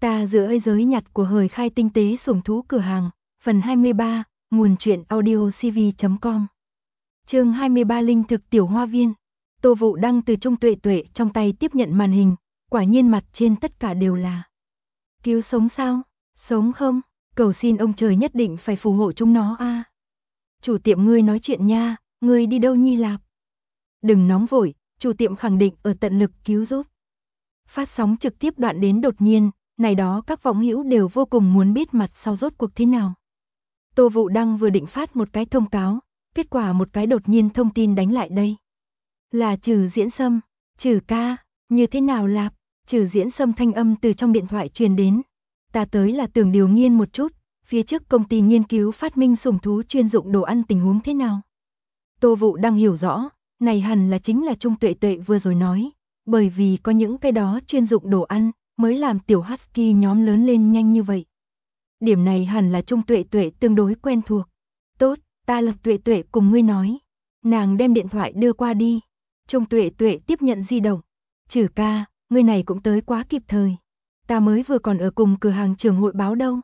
Ta giữa ấy giới nhặt của hời khai tinh tế sủng thú cửa hàng, phần 23, nguồn truyện audiocv.com. Chương 23 Linh thực tiểu hoa viên. Tô Vụ Đăng từ Trung Tuệ Tuệ trong tay tiếp nhận màn hình, quả nhiên mặt trên tất cả đều là: cứu sống sao? Sống không? Cầu xin ông trời nhất định phải phù hộ chúng nó a. Chủ tiệm ngươi nói chuyện nha, ngươi đi đâu nhi lạp? Đừng nóng vội, chủ tiệm khẳng định ở tận lực cứu giúp. Phát sóng trực tiếp đoạn đến đột nhiên, này đó các vọng hữu đều vô cùng muốn biết mặt sau rốt cuộc thế nào. Tô Vụ Đăng vừa định phát một cái thông cáo, kết quả một cái đột nhiên thông tin đánh lại đây. Là Trừ Diễn Sâm. Trừ ca, như thế nào lạp? Trừ Diễn Sâm thanh âm từ trong điện thoại truyền đến. Ta tới là tưởng điều nghiên một chút, phía trước công ty nghiên cứu phát minh sủng thú chuyên dụng đồ ăn tình huống thế nào. Tô Vụ Đăng hiểu rõ, này hẳn là chính là Trung Tuệ Tuệ vừa rồi nói, bởi vì có những cái đó chuyên dụng đồ ăn mới làm tiểu Husky nhóm lớn lên nhanh như vậy. Điểm này hẳn là Trung Tuệ Tuệ tương đối quen thuộc. Tốt, ta là Tuệ Tuệ cùng ngươi nói. Nàng đem điện thoại đưa qua đi. Trung Tuệ Tuệ tiếp nhận di động. Trừ ca, ngươi này cũng tới quá kịp thời. Ta mới vừa còn ở cùng cửa hàng trường hội báo đâu.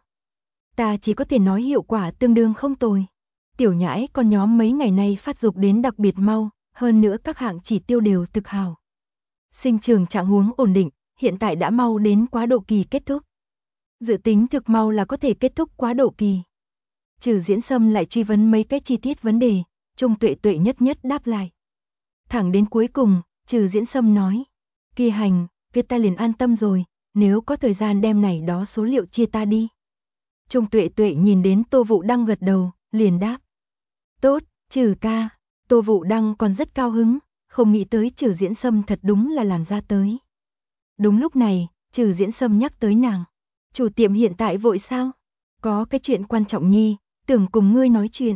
Ta chỉ có thể nói hiệu quả tương đương không tồi. Tiểu nhãi con nhóm mấy ngày nay phát dục đến đặc biệt mau, hơn nữa các hạng chỉ tiêu đều thực hào. Sinh trưởng trạng huống ổn định, hiện tại đã mau đến quá độ kỳ kết thúc. Dự tính thực mau là có thể kết thúc quá độ kỳ. Trừ Diễn Sâm lại truy vấn mấy cái chi tiết vấn đề, Trung Tuệ Tuệ nhất nhất đáp lại. Thẳng đến cuối cùng, Trừ Diễn Sâm nói: "Kỳ hành, kia ta liền an tâm rồi, nếu có thời gian đem này đó số liệu chia ta đi." Trung Tuệ Tuệ nhìn đến Tô Vụ Đăng gật đầu, liền đáp: "Tốt, Trừ ca." Tô Vụ Đăng còn rất cao hứng, không nghĩ tới Trừ Diễn Sâm thật đúng là làm ra tới. Đúng lúc này, Trừ Diễn Sâm nhắc tới nàng: "Chủ tiệm hiện tại vội sao? Có cái chuyện quan trọng nhi, tưởng cùng ngươi nói chuyện."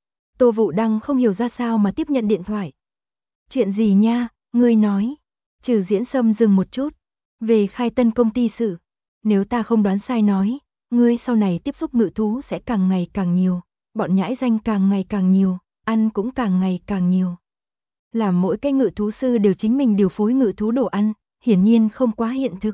Tô Vụ Đăng không hiểu ra sao mà tiếp nhận điện thoại. "Chuyện gì nha, ngươi nói." Trừ Diễn Sâm dừng một chút. "Về khai tân công ty sự. Nếu ta không đoán sai nói, ngươi sau này tiếp xúc ngự thú sẽ càng ngày càng nhiều, bọn nhãi danh càng ngày càng nhiều, ăn cũng càng ngày càng nhiều. Làm mỗi cái ngự thú sư đều chính mình điều phối ngự thú đồ ăn, hiển nhiên không quá hiện thực.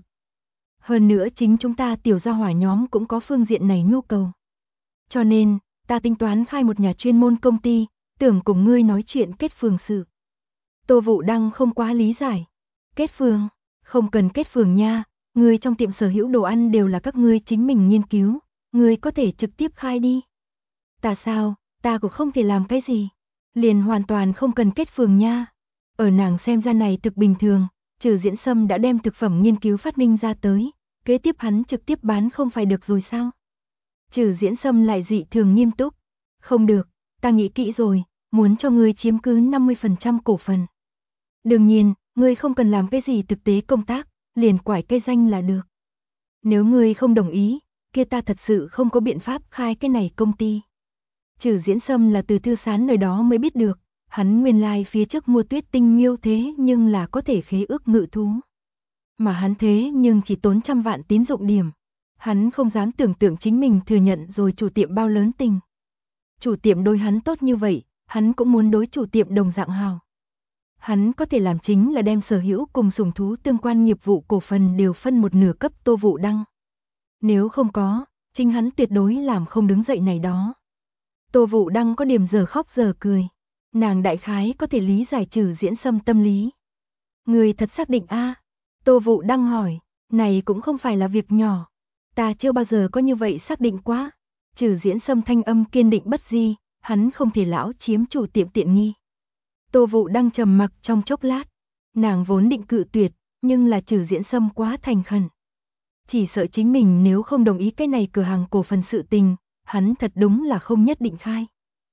Hơn nữa chính chúng ta tiểu gia hỏa nhóm cũng có phương diện này nhu cầu. Cho nên, ta tính toán khai một nhà chuyên môn công ty, tưởng cùng ngươi nói chuyện kết phường sự." Tô Vụ Đăng không quá lý giải. "Kết phường? Không cần kết phường nha, ngươi trong tiệm sở hữu đồ ăn đều là các ngươi chính mình nghiên cứu, ngươi có thể trực tiếp khai đi." "Ta sao, ta cũng không thể làm cái gì." "Liền hoàn toàn không cần kết phường nha." Ở nàng xem ra này thực bình thường, Trừ Diễn Sâm đã đem thực phẩm nghiên cứu phát minh ra tới, kế tiếp hắn trực tiếp bán không phải được rồi sao? Trừ Diễn Sâm lại dị thường nghiêm túc. "Không được, ta nghĩ kỹ rồi, muốn cho ngươi chiếm cứ 50% cổ phần. Đương nhiên, ngươi không cần làm cái gì thực tế công tác, liền quải cây danh là được. Nếu ngươi không đồng ý, kia ta thật sự không có biện pháp khai cái này công ty." Trừ Diễn Sâm là từ Thư Sán nơi đó mới biết được, hắn nguyên lai phía trước mua Tuyết Tinh Miêu thế nhưng là có thể khế ước ngự thú. Mà hắn thế nhưng chỉ tốn 100 vạn tín dụng điểm. Hắn không dám tưởng tượng chính mình thừa nhận rồi chủ tiệm bao lớn tình. Chủ tiệm đối hắn tốt như vậy, hắn cũng muốn đối chủ tiệm đồng dạng hào. Hắn có thể làm chính là đem sở hữu cùng sủng thú tương quan nghiệp vụ cổ phần đều phân một nửa cấp Tô Vụ Đăng. Nếu không có, chính hắn tuyệt đối làm không đứng dậy này đó. Tô Vụ Đăng có điểm giờ khóc giờ cười. Nàng đại khái có thể lý giải Trừ Diễn Sâm tâm lý. "Người thật xác định a?" Tô Vụ Đăng hỏi. "Này cũng không phải là việc nhỏ. Ta chưa bao giờ có như vậy xác định quá." Trừ Diễn Sâm thanh âm kiên định bất di, hắn không thể lão chiếm chủ tiệm tiện nghi. Tô Vụ Đăng trầm mặc trong chốc lát. Nàng vốn định cự tuyệt, nhưng là Trừ Diễn Sâm quá thành khẩn. Chỉ sợ chính mình nếu không đồng ý cái này cửa hàng cổ phần sự tình, hắn thật đúng là không nhất định khai.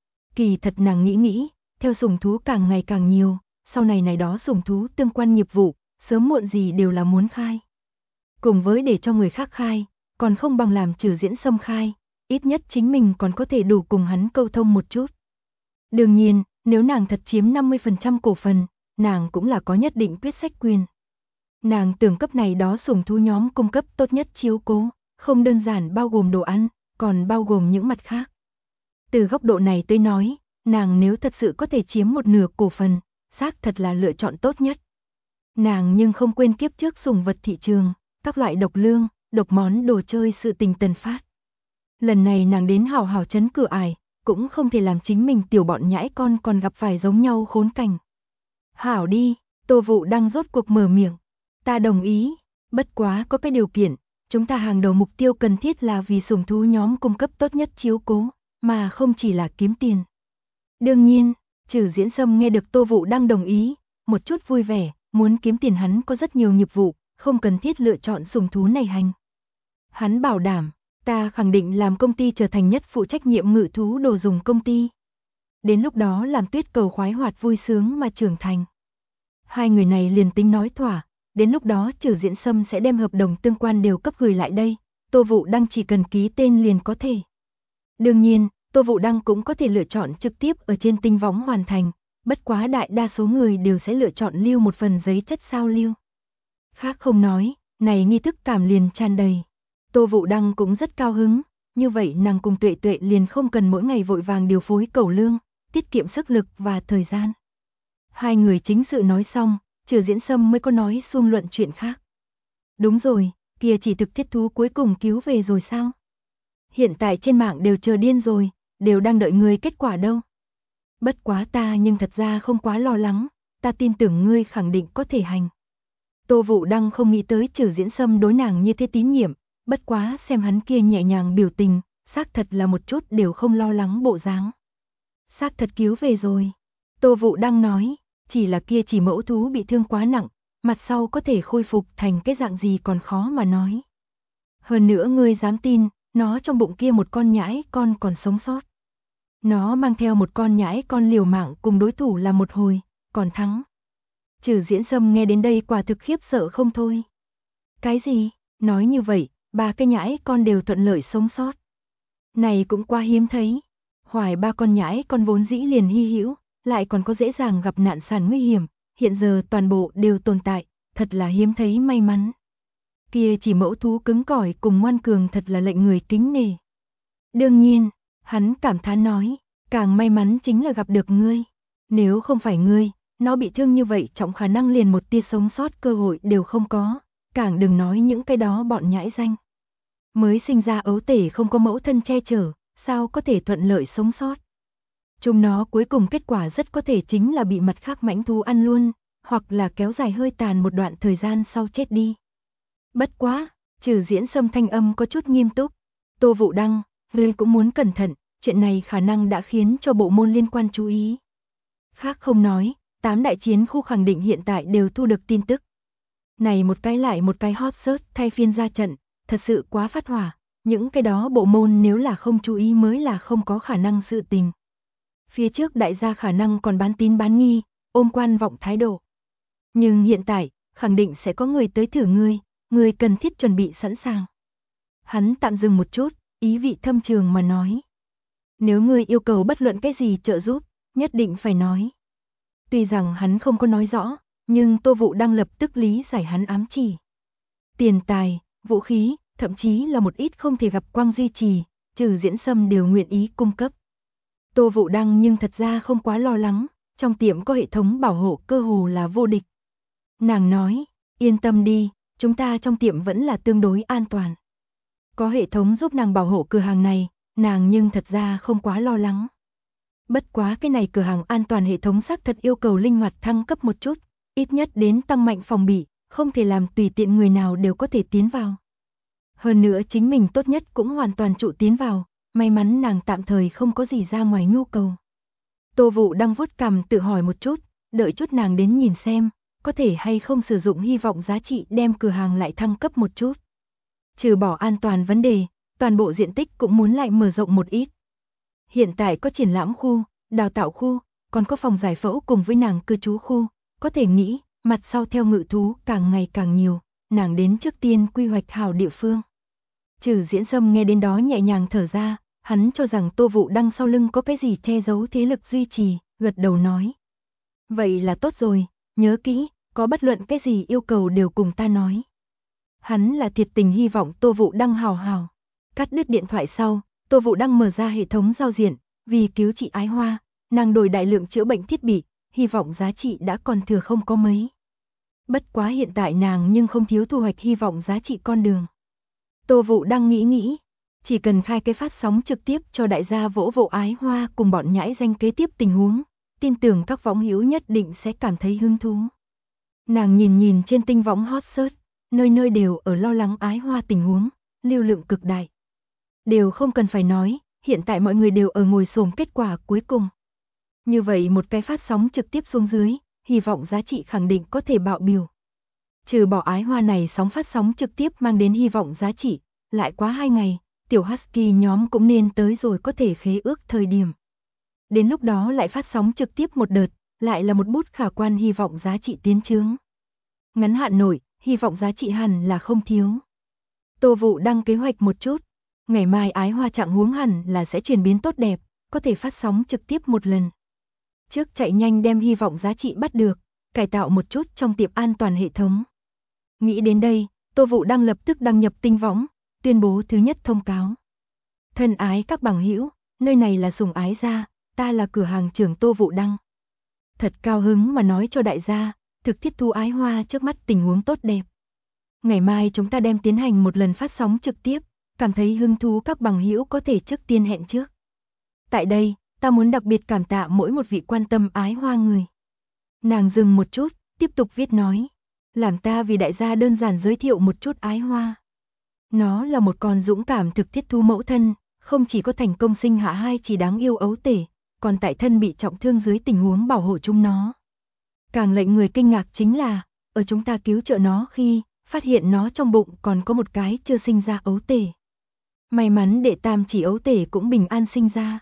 Kỳ thật nàng nghĩ, theo sủng thú càng ngày càng nhiều, sau này này đó sủng thú tương quan nghiệp vụ, sớm muộn gì đều là muốn khai. Cùng với để cho người khác khai, còn không bằng làm Trừ Diễn Sâm khai, ít nhất chính mình còn có thể đủ cùng hắn câu thông một chút. Đương nhiên, nếu nàng thật chiếm 50% cổ phần, nàng cũng là có nhất định quyết sách quyền. Nàng tưởng cấp này đó sủng thú nhóm cung cấp tốt nhất chiếu cố, không đơn giản bao gồm đồ ăn, còn bao gồm những mặt khác. Từ góc độ này tôi nói, nàng nếu thật sự có thể chiếm một nửa cổ phần, xác thật là lựa chọn tốt nhất. Nàng nhưng không quên kiếp trước sủng vật thị trường, các loại độc lương, độc món đồ chơi sự tình tần phát. Lần này nàng đến hào hào trấn cửa ải, cũng không thể làm chính mình tiểu bọn nhãi con còn gặp phải giống nhau khốn cảnh. Hảo đi, Tô Vũ đang rốt cuộc mở miệng. Ta đồng ý, bất quá có cái điều kiện, chúng ta hàng đầu mục tiêu cần thiết là vì sủng thú nhóm cung cấp tốt nhất chiếu cố, mà không chỉ là kiếm tiền. Đương nhiên, Trử Diễn Sâm nghe được Tô Vũ đang đồng ý, một chút vui vẻ, muốn kiếm tiền hắn có rất nhiều nghiệp vụ, không cần thiết lựa chọn sủng thú này hành. Hắn bảo đảm, ta khẳng định làm công ty trở thành nhất phụ trách nhiệm ngự thú đồ dùng công ty. Đến lúc đó làm Tuyết Cầu khoái hoạt vui sướng mà trưởng thành. Hai người này liền tính nói thỏa, đến lúc đó Trử Diễn Sâm sẽ đem hợp đồng tương quan đều cấp gửi lại đây, Tô Vũ Đăng chỉ cần ký tên liền có thể. Đương nhiên, Tô Vũ Đăng cũng có thể lựa chọn trực tiếp ở trên tinh võng hoàn thành, bất quá đại đa số người đều sẽ lựa chọn lưu một phần giấy chất sao lưu. Khác không nói, này nghi thức cảm liền tràn đầy. Tô Vũ Đăng cũng rất cao hứng, như vậy nàng cùng Tuệ Tuệ liền không cần mỗi ngày vội vàng điều phối cẩu lương, tiết kiệm sức lực và thời gian. Hai người chính sự nói xong, Trử Diễn Sâm mới có nói xung luận chuyện khác. Đúng rồi, kia chỉ thực thiết thú cuối cùng cứu về rồi sao? Hiện tại trên mạng đều chờ điên rồi, đều đang đợi ngươi kết quả đâu. Bất quá ta nhưng thật ra không quá lo lắng, ta tin tưởng ngươi khẳng định có thể hành. Tô Vũ Đăng không nghĩ tới Trử Diễn Sâm đối nàng như thế tín nhiệm, bất quá xem hắn kia nhẹ nhàng biểu tình, xác thật là một chút đều không lo lắng bộ dáng. Xác thật cứu về rồi. Tô Vũ Đăng nói, chỉ là kia chỉ mẫu thú bị thương quá nặng, mặt sau có thể khôi phục thành cái dạng gì còn khó mà nói. Hơn nữa ngươi dám tin, nó trong bụng kia một con nhãi con còn sống sót. Nó mang theo một con nhãi con liều mạng cùng đối thủ là một hồi, còn thắng. Trử Diễn Sâm nghe đến đây quả thực khiếp sợ không thôi. Cái gì? Nói như vậy, ba cái nhãi con đều thuận lợi sống sót. Này cũng quá hiếm thấy. Hoài ba con nhãi con vốn dĩ liền hy hữu, lại còn có dễ dàng gặp nạn sản nguy hiểm, hiện giờ toàn bộ đều tồn tại, thật là hiếm thấy may mắn. Kia chỉ mẫu thú cứng cỏi cùng ngoan cường thật là lệnh người kính nể. Đương nhiên, hắn cảm thán nói, càng may mắn chính là gặp được ngươi. Nếu không phải ngươi, nó bị thương như vậy trọng khả năng liền một tia sống sót cơ hội đều không có, càng đừng nói những cái đó bọn nhãi danh. Mới sinh ra ấu tể không có mẫu thân che chở, sao có thể thuận lợi sống sót. Chúng nó cuối cùng kết quả rất có thể chính là bị mặt khác mãnh thú ăn luôn, hoặc là kéo dài hơi tàn một đoạn thời gian sau chết đi. Bất quá, Trử Diễn Sâm thanh âm có chút nghiêm túc. Tô Vũ Đăng, ngươi cũng muốn cẩn thận, chuyện này khả năng đã khiến cho bộ môn liên quan chú ý. Khác không nói, 8 đại chiến khu khẳng định hiện tại đều thu được tin tức. Này một cái lại một cái hot search thay phiên ra trận, thật sự quá phát hỏa, những cái đó bộ môn nếu là không chú ý mới là không có khả năng sự tình. Phía trước đại gia khả năng còn bán tín bán nghi, ôm quan vọng thái độ. Nhưng hiện tại, khẳng định sẽ có người tới thử ngươi cần thiết chuẩn bị sẵn sàng. Hắn tạm dừng một chút, ý vị thâm trường mà nói. Nếu ngươi yêu cầu bất luận cái gì trợ giúp, nhất định phải nói. Tuy rằng hắn không có nói rõ, nhưng Tô Vũ Đăng lập tức lý giải hắn ám chỉ. Tiền tài, vũ khí, thậm chí là một ít không thể gặp quang duy trì, Trử Diễn Sâm đều nguyện ý cung cấp. Tô Vũ Đăng nhưng thật ra không quá lo lắng, trong tiệm có hệ thống bảo hộ cơ hồ là vô địch. Nàng nói, yên tâm đi, chúng ta trong tiệm vẫn là tương đối an toàn. Có hệ thống giúp nàng bảo hộ cửa hàng này, nàng nhưng thật ra không quá lo lắng. Bất quá cái này cửa hàng an toàn hệ thống xác thật yêu cầu linh hoạt thăng cấp một chút, ít nhất đến tăng mạnh phòng bị, không thể làm tùy tiện người nào đều có thể tiến vào. Hơn nữa chính mình tốt nhất cũng hoàn toàn trụ tiến vào, may mắn nàng tạm thời không có gì ra ngoài nhu cầu. Tô Vũ Đăng vuốt cằm tự hỏi một chút, đợi chút nàng đến nhìn xem, có thể hay không sử dụng hy vọng giá trị đem cửa hàng lại thăng cấp một chút. Trừ bỏ an toàn vấn đề, toàn bộ diện tích cũng muốn lại mở rộng một ít. Hiện tại có triển lãm khu, đào tạo khu, còn có phòng giải phẫu cùng với nàng cư trú khu, có thể nghĩ, mặt sau theo ngự thú càng ngày càng nhiều, nàng đến trước tiên quy hoạch hảo địa phương. Trử Diễn Sâm nghe đến đó nhẹ nhàng thở ra, hắn cho rằng Tô Vũ Đăng sau lưng có cái gì che giấu thế lực duy trì, gật đầu nói. Vậy là tốt rồi, nhớ kỹ, có bất luận cái gì yêu cầu đều cùng ta nói. Hắn là thiệt tình hy vọng Tô Vũ Đăng hào hào. Cắt đứt điện thoại sau, Tô Vũ Đăng mở ra hệ thống giao diện, vì cứu chị Ái Hoa, nàng đổi đại lượng chữa bệnh thiết bị, hy vọng giá trị đã còn thừa không có mấy. Bất quá hiện tại nàng nhưng không thiếu thu hoạch hy vọng giá trị con đường. Tô Vũ đang nghĩ, chỉ cần khai cái phát sóng trực tiếp cho đại gia vỗ vỗ Ái Hoa cùng bọn nhãi danh kế tiếp tình huống, tin tưởng các võng hữu nhất định sẽ cảm thấy hứng thú. Nàng nhìn trên tinh võng hot search, nơi nơi đều ở lo lắng Ái Hoa tình huống, lưu lượng cực đại. Đều không cần phải nói, hiện tại mọi người đều ở ngồi xổm kết quả cuối cùng. Như vậy một cái phát sóng trực tiếp xuống dưới, hy vọng giá trị khẳng định có thể bạo biểu. Trừ bỏ Ái Hoa này phát sóng trực tiếp mang đến hy vọng giá trị, lại quá 2 ngày, tiểu Husky nhóm cũng nên tới rồi có thể khế ước thời điểm. Đến lúc đó lại phát sóng trực tiếp một đợt, lại là một bút khả quan hy vọng giá trị tiến trướng. Ngắn hạn nội, hy vọng giá trị hẳn là không thiếu. Tô Vũ đăng kế hoạch một chút, ngày mai Ái Hoa trạng huống hẳn là sẽ chuyển biến tốt đẹp, có thể phát sóng trực tiếp một lần. Trước chạy nhanh đem hy vọng giá trị bắt được, cải tạo một chút trong tiệm an toàn hệ thống. Nghĩ đến đây, Tô Vũ đăng lập tức đăng nhập tinh võng, tuyên bố thứ nhất thông cáo. Thân ái các bằng hữu, nơi này là Sùng Ái Gia, ta là cửa hàng trưởng Tô Vũ đăng. Thật cao hứng mà nói cho đại gia, thực thiết thu Ái Hoa trước mắt tình huống tốt đẹp. Ngày mai chúng ta đem tiến hành một lần phát sóng trực tiếp, cảm thấy hứng thú các bằng hữu có thể trước tiên hẹn trước. Tại đây, ta muốn đặc biệt cảm tạ mỗi một vị quan tâm Ái Hoa người. Nàng dừng một chút, tiếp tục viết nói, làm ta vì đại gia đơn giản giới thiệu một chút Ái Hoa. Nó là một con dũng cảm thực thiết thu mẫu thân, không chỉ có thành công sinh hạ 2 chỉ đáng yêu ấu tể, còn tại thân bị trọng thương dưới tình huống bảo hộ chúng nó. Càng lệnh người kinh ngạc chính là, ở chúng ta cứu trợ nó khi phát hiện nó trong bụng còn có một cái chưa sinh ra ấu tể. May mắn đệ tam chỉ ấu tể cũng bình an sinh ra.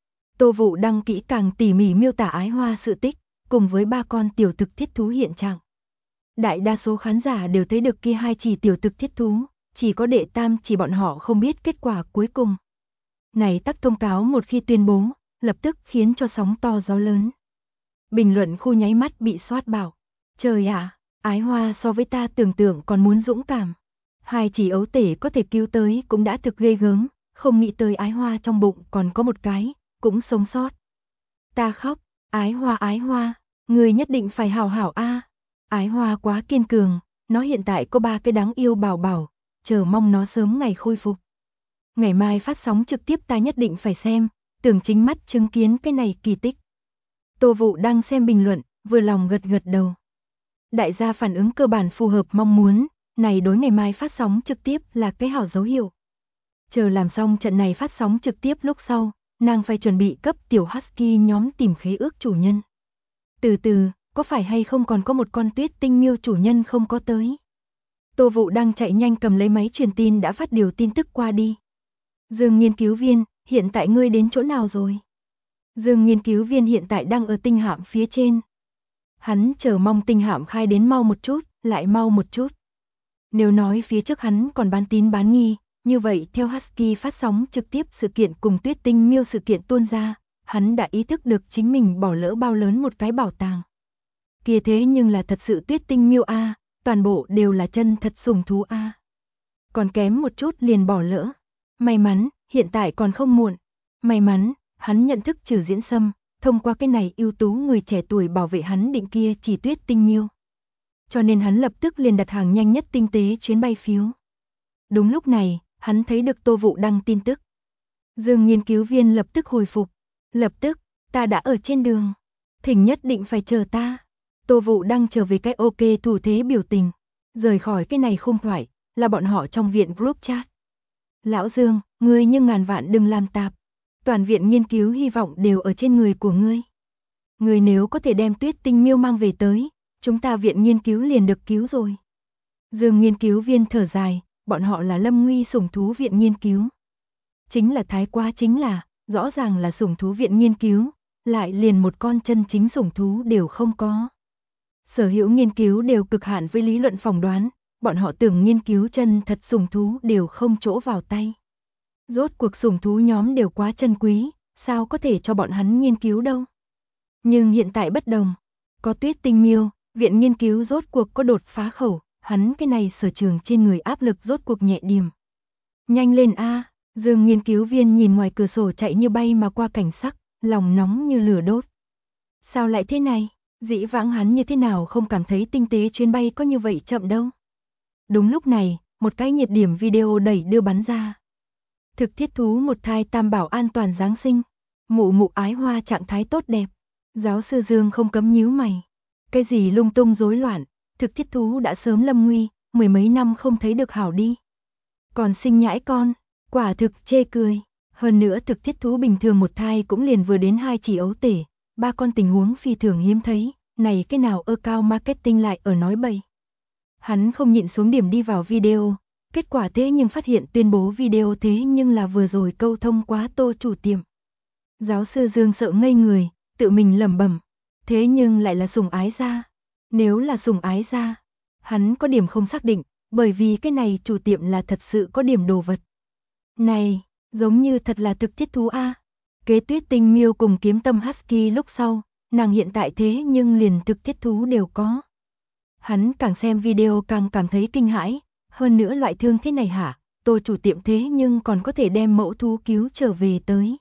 Tô Vũ đăng kỹ càng tỉ mỉ miêu tả Ái Hoa sự tích, cùng với 3 con tiểu thực thiết thú hiện trạng. Đại đa số khán giả đều thấy được kia 2 chỉ tiểu thực thiết thú, chỉ có đệ tam chỉ bọn họ không biết kết quả cuối cùng. Này tắc thông cáo một khi tuyên bố, lập tức khiến cho sóng to gió lớn. Bình luận khu nháy mắt bị soát bảo, trời ạ, Ái Hoa so với ta tưởng tượng còn muốn dũng cảm. 2 chỉ ấu tể có thể cứu tới cũng đã thực ghê gớm, không nghĩ tới Ái Hoa trong bụng còn có một cái, cũng sống sót. Ta khóc, Ái Hoa, người nhất định phải hảo hảo a. Ái Hoa quá kiên cường, nó hiện tại có 3 cái đáng yêu bảo bảo, chờ mong nó sớm ngày khôi phục. Ngày mai phát sóng trực tiếp ta nhất định phải xem, tưởng chính mắt chứng kiến cái này kỳ tích. Tô Vũ đang xem bình luận, vừa lòng gật gật đầu. Đại gia phản ứng cơ bản phù hợp mong muốn, này đối ngày mai phát sóng trực tiếp là cái hảo dấu hiệu. Chờ làm xong trận này phát sóng trực tiếp lúc sau, nàng phải chuẩn bị cấp tiểu Husky nhóm tìm khế ước chủ nhân. Từ từ, có phải hay không còn có một con tuyết tinh miêu chủ nhân không có tới. Tô Vũ đang chạy nhanh cầm lấy máy truyền tin đã phát điều tin tức qua đi. Dương nghiên cứu viên, hiện tại ngươi đến chỗ nào rồi? Dương nghiên cứu viên hiện tại đang ở tinh hạm phía trên. Hắn chờ mong tinh hạm khai đến mau một chút, lại mau một chút. Nếu nói phía trước hắn còn bán tín bán nghi, như vậy theo Husky phát sóng trực tiếp sự kiện cùng tuyết tinh miêu sự kiện tuôn ra, hắn đã ý thức được chính mình bỏ lỡ bao lớn một cái bảo tàng. Kia thế nhưng là thật sự tuyết tinh miêu a, toàn bộ đều là chân thật sủng thú a. Còn kém một chút liền bỏ lỡ. May mắn, hiện tại còn không muộn. May mắn, hắn nhận thức Trừ Diễn Sâm, thông qua cái này ưu tú người trẻ tuổi bảo vệ hắn định kia chỉ tuyết tinh miêu. Cho nên hắn lập tức liền đặt hàng nhanh nhất tinh tế chuyến bay phiếu. Đúng lúc này, hắn thấy được Tô Vũ đăng tin tức. Dương nghiên cứu viên lập tức hồi phục. Lập tức, ta đã ở trên đường. Thỉnh nhất định phải chờ ta. Tô Vũ đăng trở về cái ok thủ thế biểu tình. Rời khỏi cái này khung thoại, là bọn họ trong viện group chat. Lão Dương, ngươi nhưng ngàn vạn đừng làm tạp. Toàn viện nghiên cứu hy vọng đều ở trên người của ngươi. Ngươi nếu có thể đem tuyết tinh miêu mang về tới, chúng ta viện nghiên cứu liền được cứu rồi. Dương nghiên cứu viên thở dài, bọn họ là Lâm Nguy sủng thú viện nghiên cứu. Chính là thái quá chính là, rõ ràng là sủng thú viện nghiên cứu, lại liền một con chân chính sủng thú đều không có. Sở hữu nghiên cứu đều cực hạn với lý luận phỏng đoán, bọn họ tưởng nghiên cứu chân thật sủng thú đều không chỗ vào tay. Rốt cuộc sủng thú nhóm đều quá chân quý, sao có thể cho bọn hắn nghiên cứu đâu. Nhưng hiện tại bất đồng, có tuyết tinh miêu, viện nghiên cứu rốt cuộc có đột phá khẩu, hắn cái này sở trường trên người áp lực rốt cuộc nhẹ điểm. Nhanh lên a, Dương nghiên cứu viên nhìn ngoài cửa sổ chạy như bay mà qua cảnh sắc, lòng nóng như lửa đốt. Sao lại thế này? Dĩ vãng hắn như thế nào không cảm thấy tinh tế chuyến bay có như vậy chậm đâu. Đúng lúc này, một cái nhiệt điểm video đẩy đưa bắn ra. Thực thiết thú một thai tam bảo an toàn Giáng sinh. Mụ mụ ái hoa trạng thái tốt đẹp. Giáo sư Dương không cấm nhíu mày. Cái gì lung tung rối loạn, thực thiết thú đã sớm lâm nguy, mười mấy năm không thấy được hảo đi. Còn sinh nhãi con, quả thực chê cười. Hơn nữa thực thiết thú bình thường một thai cũng liền vừa đến 2 chỉ ấu tể, 3 con tình huống phi thường hiếm thấy, này cái nào cao marketing lại ở nói bậy. Hắn không nhịn xuống điểm đi vào video, kết quả thế nhưng phát hiện tuyên bố video thế nhưng là vừa rồi câu thông quá Tô chủ tiệm. Giáo sư Dương sợ ngây người, tự mình lẩm bẩm, thế nhưng lại là sủng ái gia. Nếu là sủng ái gia, hắn có điểm không xác định, bởi vì cái này chủ tiệm là thật sự có điểm đồ vật. Này, giống như thật là thực thiết thú a. Kế Tuyết Tinh Miêu cùng Kiếm Tâm Husky lúc sau, nàng hiện tại thế nhưng liền thực thiết thú đều có. Hắn càng xem video càng cảm thấy kinh hãi, hơn nữa loại thương thế này hả, Tô chủ tiệm thế nhưng còn có thể đem mẫu thú cứu trở về tới.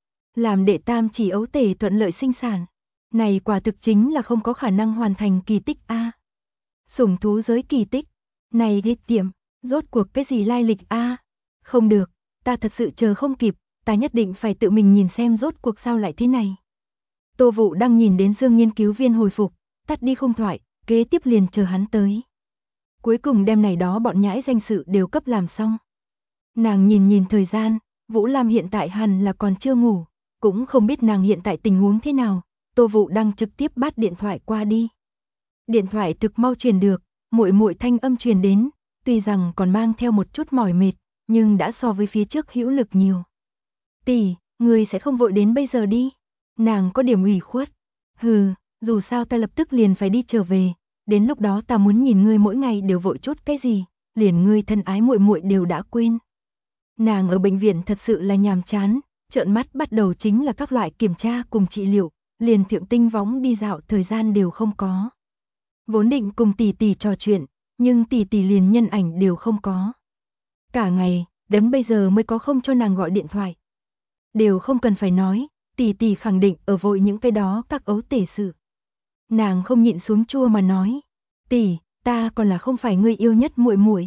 Làm đệ tam chỉ ấu tể thuận lợi sinh sản, này quả thực chính là không có khả năng hoàn thành kỳ tích a. Sủng thú giới kỳ tích, này ghê tiệm, rốt cuộc cái gì lai lịch a? Không được, ta thật sự chờ không kịp, ta nhất định phải tự mình nhìn xem rốt cuộc sao lại thế này. Tô Vũ đang nhìn đến Dương nghiên cứu viên hồi phục, tắt đi không thoại, kế tiếp liền chờ hắn tới. Cuối cùng đêm này đó bọn nhãi danh sự đều cấp làm xong. Nàng nhìn thời gian, Vũ Lam hiện tại hẳn là còn chưa ngủ, cũng không biết nàng hiện tại tình huống thế nào, Tô Vũ đang trực tiếp bắt điện thoại qua đi. Điện thoại thực mau truyền được, muội muội thanh âm truyền đến, tuy rằng còn mang theo một chút mỏi mệt, nhưng đã so với phía trước hữu lực nhiều. Tỷ, người sẽ không vội đến bây giờ đi. Nàng có điểm ủy khuất. Hừ, dù sao ta lập tức liền phải đi trở về, đến lúc đó ta muốn nhìn ngươi mỗi ngày đều vội chút cái gì, liền ngươi thân ái muội muội đều đã quên. Nàng ở bệnh viện thật sự là nhàm chán, trợn mắt bắt đầu chính là các loại kiểm tra cùng trị liệu, liền thượng tinh võng đi dạo thời gian đều không có. Vốn định cùng tỷ tỷ trò chuyện, nhưng tỷ tỷ liền nhân ảnh đều không có. Cả ngày, đến bây giờ mới có không cho nàng gọi điện thoại. Đều không cần phải nói, tỷ tỷ khẳng định ở vội những cái đó các ấu tể sự. Nàng không nhịn xuống chua mà nói, tỷ, ta còn là không phải người yêu nhất muội muội.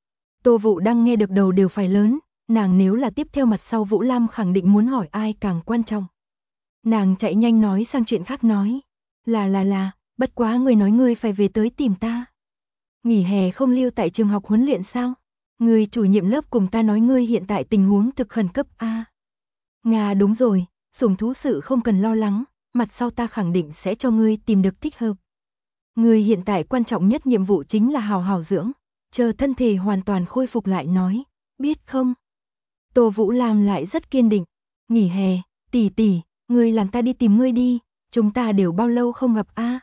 Tô Vũ đang nghe được đầu đều phải lớn, nàng nếu là tiếp theo mặt sau Vũ Lam khẳng định muốn hỏi ai càng quan trọng. Nàng chạy nhanh nói sang chuyện khác nói, là, bất quá người nói ngươi phải về tới tìm ta. Nghỉ hè không lưu tại trường học huấn luyện sao? Người chủ nhiệm lớp cùng ta nói ngươi hiện tại tình huống thực khẩn cấp a. Nga đúng rồi, sủng thú sự không cần lo lắng, mặt sau ta khẳng định sẽ cho ngươi tìm được thích hợp. Ngươi hiện tại quan trọng nhất nhiệm vụ chính là hào hào dưỡng, chờ thân thể hoàn toàn khôi phục lại nói, biết không? Tô Vũ Lam lại rất kiên định, nghỉ hè, tỷ, ngươi làm ta đi tìm ngươi đi, chúng ta đều bao lâu không gặp a?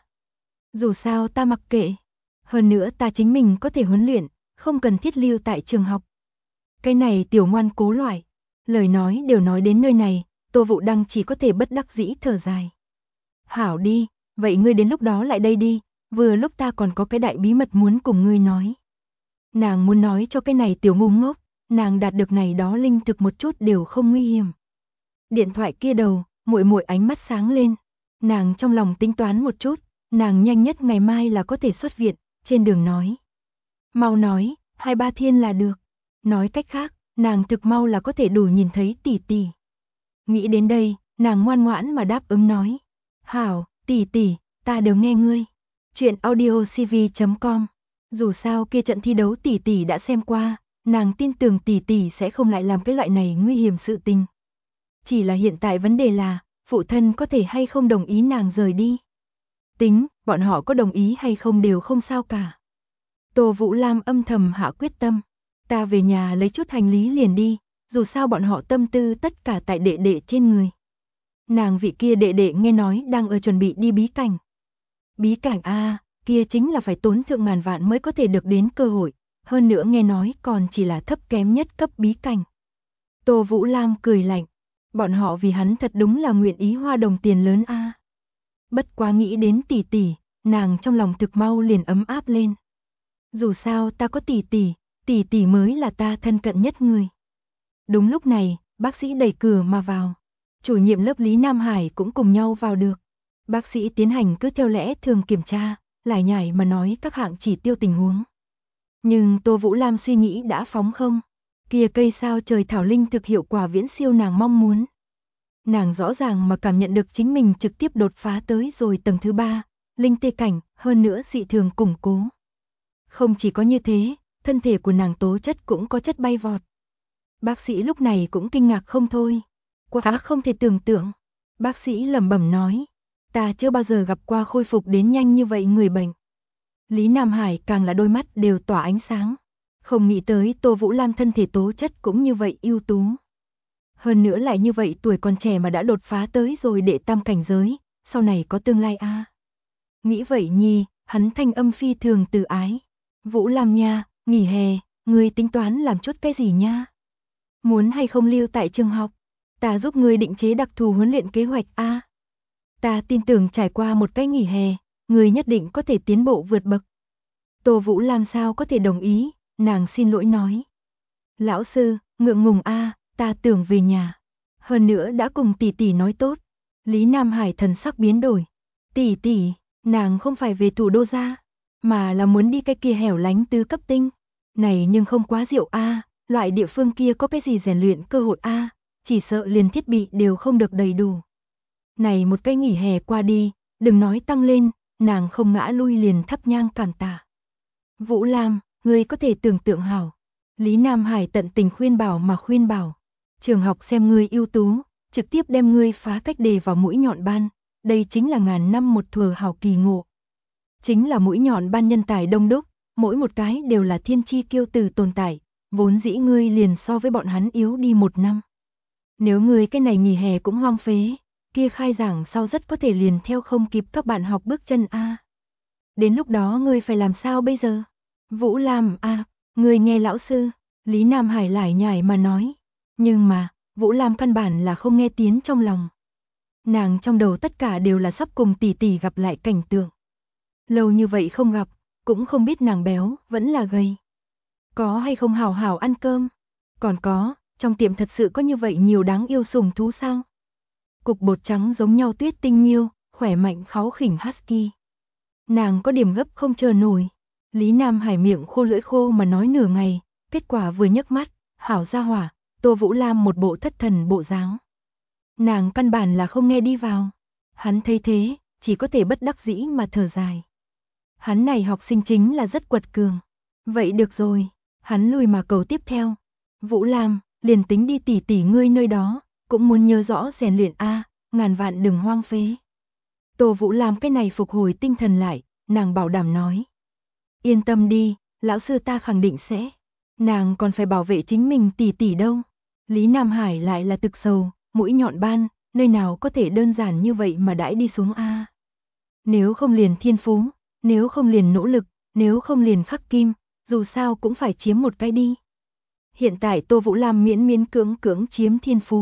Dù sao ta mặc kệ, hơn nữa ta chính mình có thể huấn luyện, không cần thiết lưu tại trường học. Cái này tiểu ngoan cố loại, lời nói đều nói đến nơi này, Tô Vũ Đăng chỉ có thể bất đắc dĩ thở dài. Hảo đi, vậy ngươi đến lúc đó lại đây đi, vừa lúc ta còn có cái đại bí mật muốn cùng ngươi nói. Nàng muốn nói cho cái này tiểu ngu ngốc, nàng đạt được này đó linh thực một chút đều không nguy hiểm. Điện thoại kia đầu, muội muội ánh mắt sáng lên, nàng trong lòng tính toán một chút, nàng nhanh nhất ngày mai là có thể xuất viện, trên đường nói. Mau nói, 2-3 thiên là được. Nói cách khác, nàng thực mau là có thể đủ nhìn thấy tỷ tỷ. Nghĩ đến đây, nàng ngoan ngoãn mà đáp ứng nói. Hảo, tỷ, ta đều nghe ngươi. Chuyện audiocv.com. Dù sao kia trận thi đấu tỷ đã xem qua, nàng tin tưởng tỷ sẽ không lại làm cái loại này nguy hiểm sự tình. Chỉ là hiện tại vấn đề là, phụ thân có thể hay không đồng ý nàng rời đi. Tính, bọn họ có đồng ý hay không đều không sao cả. Tô Vũ Lam âm thầm hạ quyết tâm. Ta về nhà lấy chút hành lý liền đi, dù sao bọn họ tâm tư tất cả tại đệ đệ trên người. Nàng vị kia đệ đệ nghe nói đang ở chuẩn bị đi bí cảnh. Bí cảnh a, kia chính là phải tốn thượng ngàn vạn mới có thể được đến cơ hội, hơn nữa nghe nói còn chỉ là thấp kém nhất cấp bí cảnh. Tô Vũ Lam cười lạnh, bọn họ vì hắn thật đúng là nguyện ý hoa đồng tiền lớn a. Bất quá nghĩ đến tỷ, nàng trong lòng thực mau liền ấm áp lên. Dù sao ta có tỷ mới là ta thân cận nhất người. Đúng lúc này, bác sĩ đẩy cửa mà vào. Chủ nhiệm lớp Lý Nam Hải cũng cùng nhau vào được. Bác sĩ tiến hành cứ theo lẽ thường kiểm tra, lải nhải mà nói các hạng chỉ tiêu tình huống. Nhưng Tô Vũ Lam suy nghĩ đã phóng không. Kia cây sao trời thảo linh thực hiệu quả viễn siêu nàng mong muốn. Nàng rõ ràng mà cảm nhận được chính mình trực tiếp đột phá tới rồi tầng thứ 3, linh tê cảnh, hơn nữa dị thường củng cố. Không chỉ có như thế, thân thể của nàng tố chất cũng có chất bay vọt. Bác sĩ lúc này cũng kinh ngạc không thôi. Quá không thể tưởng tượng. Bác sĩ lẩm bẩm nói, ta chưa bao giờ gặp qua khôi phục đến nhanh như vậy người bệnh. Lý Nam Hải càng là đôi mắt đều tỏa ánh sáng. Không nghĩ tới Tô Vũ Lam thân thể tố chất cũng như vậy ưu tú. Hơn nữa lại như vậy tuổi còn trẻ mà đã đột phá tới rồi đệ tam cảnh giới, sau này có tương lai a. Nghĩ vậy nhi, hắn thanh âm phi thường từ ái. Vũ Lam nha, nghỉ hè, ngươi tính toán làm chút cái gì nha? Muốn hay không lưu tại trường học? Ta giúp ngươi định chế đặc thù huấn luyện kế hoạch a. Ta tin tưởng trải qua một cái nghỉ hè, ngươi nhất định có thể tiến bộ vượt bậc. Tô Vũ Lam sao có thể đồng ý, nàng xin lỗi nói. Lão sư, ngượng ngùng a, ta tưởng về nhà. Hơn nữa đã cùng tỷ tỷ nói tốt. Lý Nam Hải thần sắc biến đổi. Tỷ tỷ, nàng không phải về thủ đô ra, mà là muốn đi cái kia hẻo lánh tứ cấp tinh. Này nhưng không quá diệu a, loại địa phương kia có cái gì rèn luyện cơ hội a, chỉ sợ liền thiết bị đều không được đầy đủ. Này một cái nghỉ hè qua đi, đừng nói tăng lên, nàng không ngã lui liền thắp nhang cảm tạ. Vũ Lam, ngươi có thể tưởng tượng hảo. Lý Nam Hải tận tình khuyên bảo mà khuyên bảo. Trường học xem ngươi ưu tú, trực tiếp đem ngươi phá cách đề vào mũi nhọn ban. Đây chính là ngàn năm một thuở hảo kỳ ngộ. Chính là mũi nhọn ban nhân tài đông đúc, mỗi một cái đều là thiên chi kiêu tử tồn tại. Vốn dĩ ngươi liền so với bọn hắn yếu đi 1 năm. Nếu ngươi cái này nghỉ hè cũng hoang phế, kia khai giảng sau rất có thể liền theo không kịp các bạn học bước chân a. Đến lúc đó ngươi phải làm sao bây giờ? Vũ Lam a, ngươi nghe lão sư, Lý Nam Hải lải nhải mà nói. Nhưng mà, Vũ Lam căn bản là không nghe tiếng trong lòng. Nàng trong đầu tất cả đều là sắp cùng tỷ tỷ gặp lại cảnh tượng. Lâu như vậy không gặp, cũng không biết nàng béo, vẫn là gầy. Có hay không hào hào ăn cơm? Còn có, trong tiệm thật sự có như vậy nhiều đáng yêu sủng thú sao? Cục bột trắng giống nhau tuyết tinh miêu, khỏe mạnh kháu khỉnh husky. Nàng có điểm gấp không chờ nổi. Lý Nam Hải miệng khô lưỡi khô mà nói nửa ngày, kết quả vừa nhấc mắt, hảo gia hỏa, Tô Vũ Lam một bộ thất thần bộ dáng. Nàng căn bản là không nghe đi vào. Hắn thấy thế, chỉ có thể bất đắc dĩ mà thở dài. Hắn này học sinh chính là rất quật cường. Vậy được rồi, hắn lùi mà cầu tiếp theo. Vũ Lam, liền tính đi tỉ tỉ ngươi nơi đó, cũng muốn nhớ rõ rèn luyện a, ngàn vạn đừng hoang phế. Tô Vũ Lam cái này phục hồi tinh thần lại, nàng bảo đảm nói. Yên tâm đi, lão sư ta khẳng định sẽ. Nàng còn phải bảo vệ chính mình tỉ tỉ đâu. Lý Nam Hải lại là thực sầu, mũi nhọn ban, nơi nào có thể đơn giản như vậy mà đãi đi xuống a. Nếu không liền thiên phú, nếu không liền nỗ lực, nếu không liền khắc kim, dù sao cũng phải chiếm một cái đi. Hiện tại Tô Vũ Lam miễn miễn cưỡng chiếm thiên phú.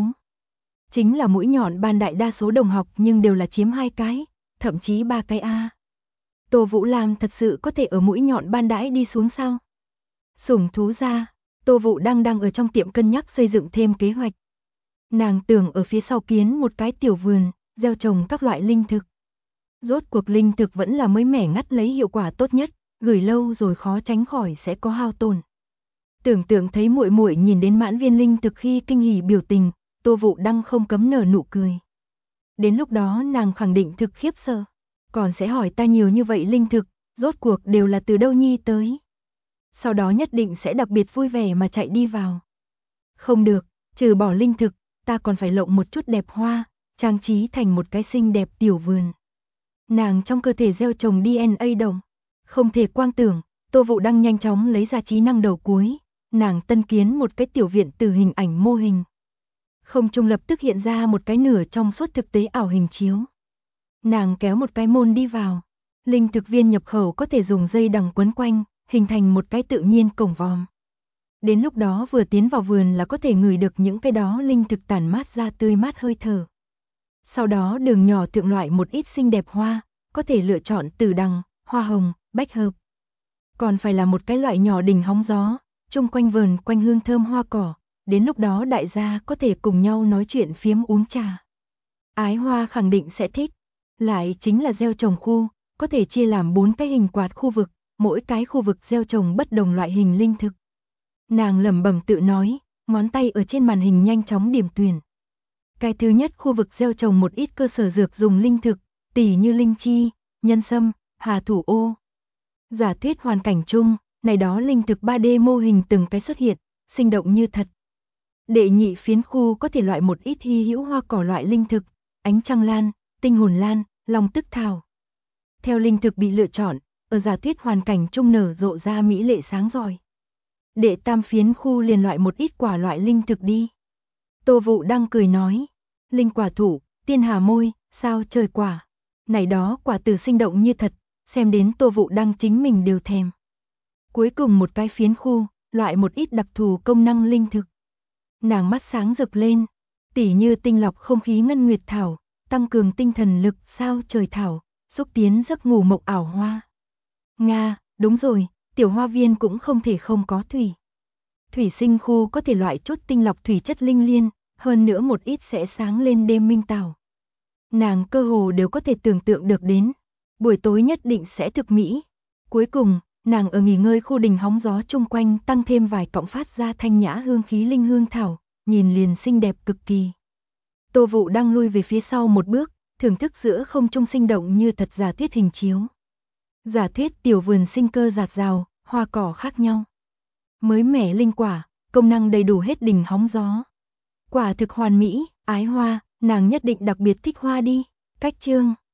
Chính là mũi nhọn ban đại đa số đồng học nhưng đều là chiếm 2 cái, thậm chí 3 cái a. Tô Vũ Lam thật sự có thể ở mũi nhọn ban đãi đi xuống sao? Sủng thú ra, Tô Vũ đang ở trong tiệm cân nhắc xây dựng thêm kế hoạch. Nàng tưởng ở phía sau kiến một cái tiểu vườn, gieo trồng các loại linh thực. Rốt cuộc linh thực vẫn là mới mẻ ngắt lấy hiệu quả tốt nhất, gửi lâu rồi khó tránh khỏi sẽ có hao tổn. Tưởng tượng thấy muội muội nhìn đến mãn viên linh thực khi kinh hỉ biểu tình, Tô Vũ đang không cấm nở nụ cười. Đến lúc đó nàng khẳng định thực khiếp sợ, còn sẽ hỏi ta nhiều như vậy linh thực, rốt cuộc đều là từ đâu nhi tới. Sau đó nhất định sẽ đặc biệt vui vẻ mà chạy đi vào. Không được, trừ bỏ linh thực, ta còn phải lộng một chút đẹp hoa, trang trí thành một cái xinh đẹp tiểu vườn. Nàng trong cơ thể gieo trồng DNA đồng, không thể quang tưởng, Tô Vũ đang nhanh chóng lấy ra trí năng đầu cuối, nàng tân kiến một cái tiểu viện từ hình ảnh mô hình. Không trung lập tức hiện ra một cái nửa trong suốt thực tế ảo hình chiếu. Nàng kéo một cái môn đi vào, linh thực viên nhập khẩu có thể dùng dây đằng quấn quanh, hình thành một cái tự nhiên cổng vòm. Đến lúc đó vừa tiến vào vườn là có thể ngửi được những cái đó linh thực tản mát ra tươi mát hơi thở. Sau đó đường nhỏ thượng loại một ít xinh đẹp hoa, có thể lựa chọn tử đằng, hoa hồng, bách hợp. Còn phải là một cái loại nhỏ đỉnh hóng gió, chung quanh vườn quanh hương thơm hoa cỏ, đến lúc đó đại gia có thể cùng nhau nói chuyện phiếm uống trà. Ái Hoa khẳng định sẽ thích, lại chính là gieo trồng khu, có thể chia làm 4 cái hình quạt khu vực, mỗi cái khu vực gieo trồng bất đồng loại hình linh thực. Nàng lẩm bẩm tự nói, ngón tay ở trên màn hình nhanh chóng điểm tuyển. Cái thứ nhất khu vực gieo trồng một ít cơ sở dược dùng linh thực, tỉ như linh chi, nhân sâm, hà thủ ô. Giả thuyết hoàn cảnh chung, này đó linh thực 3D mô hình từng cái xuất hiện, sinh động như thật. Đệ nhị phiến khu có thể loại một ít hy hữu hoa cỏ loại linh thực, ánh trăng lan, tinh hồn lan, long tức thảo. Theo linh thực bị lựa chọn, ở giả thuyết hoàn cảnh chung nở rộ ra mỹ lệ sáng rọi. Đệ tam phiến khu liền loại một ít quả loại linh thực đi. Tô Vũ đang cười nói, linh quả thụ, tiên hà môi, sao trời quả. Này đó quả từ sinh động như thật, xem đến Tô Vũ đang chính mình đều thèm. Cuối cùng một cái phiến khu, loại một ít đặc thù công năng linh thực. Nàng mắt sáng rực lên, tỉ như tinh lọc không khí ngân nguyệt thảo, tăng cường tinh thần lực sao trời thảo, xúc tiến giấc ngủ mộng ảo hoa. Nga, đúng rồi, tiểu hoa viên cũng không thể không có thủy. Thủy sinh khu có thể loại chút tinh lọc thủy chất linh liên, hơn nữa một ít sẽ sáng lên đêm minh tảo. Nàng cơ hồ đều có thể tưởng tượng được đến, buổi tối nhất định sẽ thực mỹ. Cuối cùng, nàng ở nghỉ ngơi khu đình hóng gió chung quanh tăng thêm vài cọng phát ra thanh nhã hương khí linh hương thảo, nhìn liền xinh đẹp cực kỳ. Tô Vũ đang lui về phía sau một bước, thưởng thức giữa không trung sinh động như thật giả thuyết hình chiếu. Giả thuyết tiểu vườn sinh cơ rạt rào, hoa cỏ khác nhau. Mới mẻ linh quả, công năng đầy đủ hết đình hóng gió. Quả thực hoàn mỹ, ái hoa, nàng nhất định đặc biệt thích hoa đi. Cách chương